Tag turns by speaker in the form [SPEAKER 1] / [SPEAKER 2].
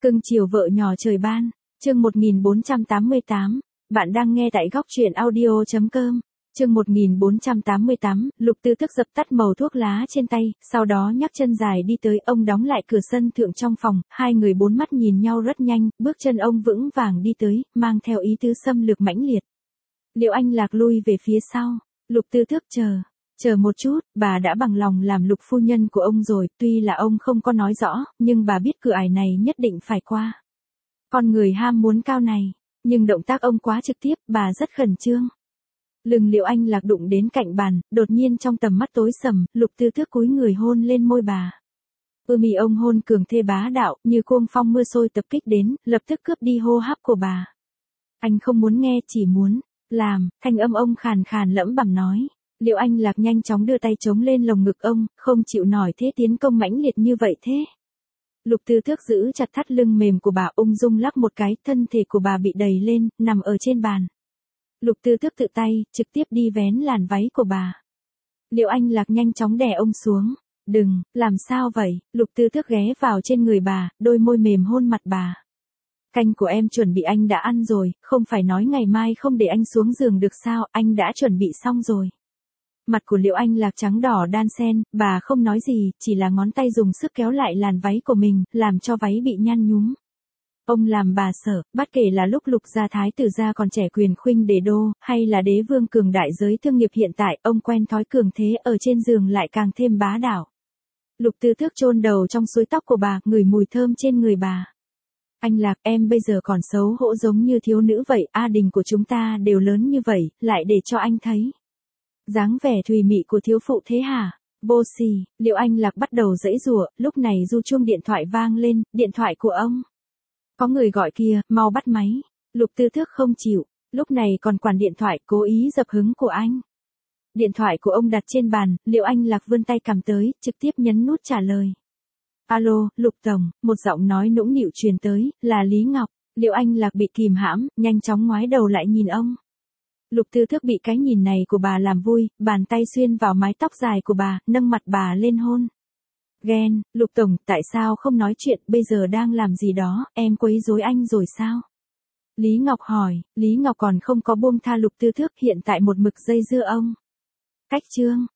[SPEAKER 1] Cưng chiều vợ nhỏ trời ban, chương 1488, bạn đang nghe tại góc truyện audio.com. Chương 1488, Lục Tư Thức dập tắt màu thuốc lá trên tay, sau đó nhấc chân dài đi tới, ông đóng lại cửa sân thượng trong phòng, hai người bốn mắt nhìn nhau rất nhanh, bước chân ông vững vàng đi tới, mang theo ý tứ xâm lược mãnh liệt. Liệu Anh Lạc lui về phía sau, Lục Tư Thức chờ một chút, bà đã bằng lòng làm Lục phu nhân của ông rồi, tuy là ông không có nói rõ, nhưng bà biết cửa ải này nhất định phải qua. Con người ham muốn cao này, nhưng động tác ông quá trực tiếp, bà rất khẩn trương. Lưng Liệu Anh Lạc đụng đến cạnh bàn, đột nhiên trong tầm mắt tối sầm, Lục Tư Thức cúi người hôn lên môi bà. Mì ông hôn cường thê bá đạo, như cuồng phong mưa xôi tập kích đến, lập tức cướp đi hô hấp của bà. Anh không muốn nghe, chỉ muốn làm, thanh âm ông khàn khàn lẩm bẩm nói. Liệu Anh Lạc nhanh chóng đưa tay chống lên lồng ngực ông, không chịu nổi thế tiến công mãnh liệt như vậy thế. Lục Tư Thức giữ chặt thắt lưng mềm của bà, ung dung lắc một cái, thân thể của bà bị đẩy lên, nằm ở trên bàn. Lục Tư Thức tự tay, trực tiếp đi vén làn váy của bà. Liệu Anh Lạc nhanh chóng đè ông xuống. Đừng, làm sao vậy? Lục Tư Thức ghé vào trên người bà, đôi môi mềm hôn mặt bà. Canh của em chuẩn bị anh đã ăn rồi, không phải nói ngày mai không để anh xuống giường được sao, anh đã chuẩn bị xong rồi. Mặt của Liệu Anh Lạc trắng đỏ đan xen, bà không nói gì, chỉ là ngón tay dùng sức kéo lại làn váy của mình, làm cho váy bị nhăn nhúm. Ông làm bà sợ, bất kể là lúc Lục gia thái tử gia còn trẻ quyền khuynh đế đô, hay là đế vương cường đại giới thương nghiệp hiện tại, ông quen thói cường thế ở trên giường lại càng thêm bá đạo. Lục Tư Thức chôn đầu trong suối tóc của bà, ngửi mùi thơm trên người bà. Anh Lạc, em bây giờ còn xấu hổ giống như thiếu nữ vậy, A Đình của chúng ta đều lớn như vậy, lại để cho anh thấy dáng vẻ thùy mị của thiếu phụ thế hả? Vô sỉ. Liệu Anh Lạc bắt đầu giãy giụa, lúc này du chuông điện thoại vang lên, điện thoại của ông. Có người gọi kìa, mau bắt máy. Lục Tư Thức không chịu, lúc này còn quản điện thoại, cố ý dập hứng của anh. Điện thoại của ông đặt trên bàn, Liệu Anh Lạc vươn tay cầm tới, trực tiếp nhấn nút trả lời. Alo, Lục Tổng, một giọng nói nũng nịu truyền tới, là Lý Ngọc. Liệu Anh Lạc bị kìm hãm, nhanh chóng ngoái đầu lại nhìn ông. Lục Tư Thức bị cái nhìn này của bà làm vui, bàn tay xuyên vào mái tóc dài của bà, nâng mặt bà lên hôn. Ghen, Lục Tổng, tại sao không nói chuyện, bây giờ đang làm gì đó, em quấy rối anh rồi sao? Lý Ngọc hỏi, Lý Ngọc còn không có buông tha Lục Tư Thức, hiện tại một mực dây dưa ông. Cách chương,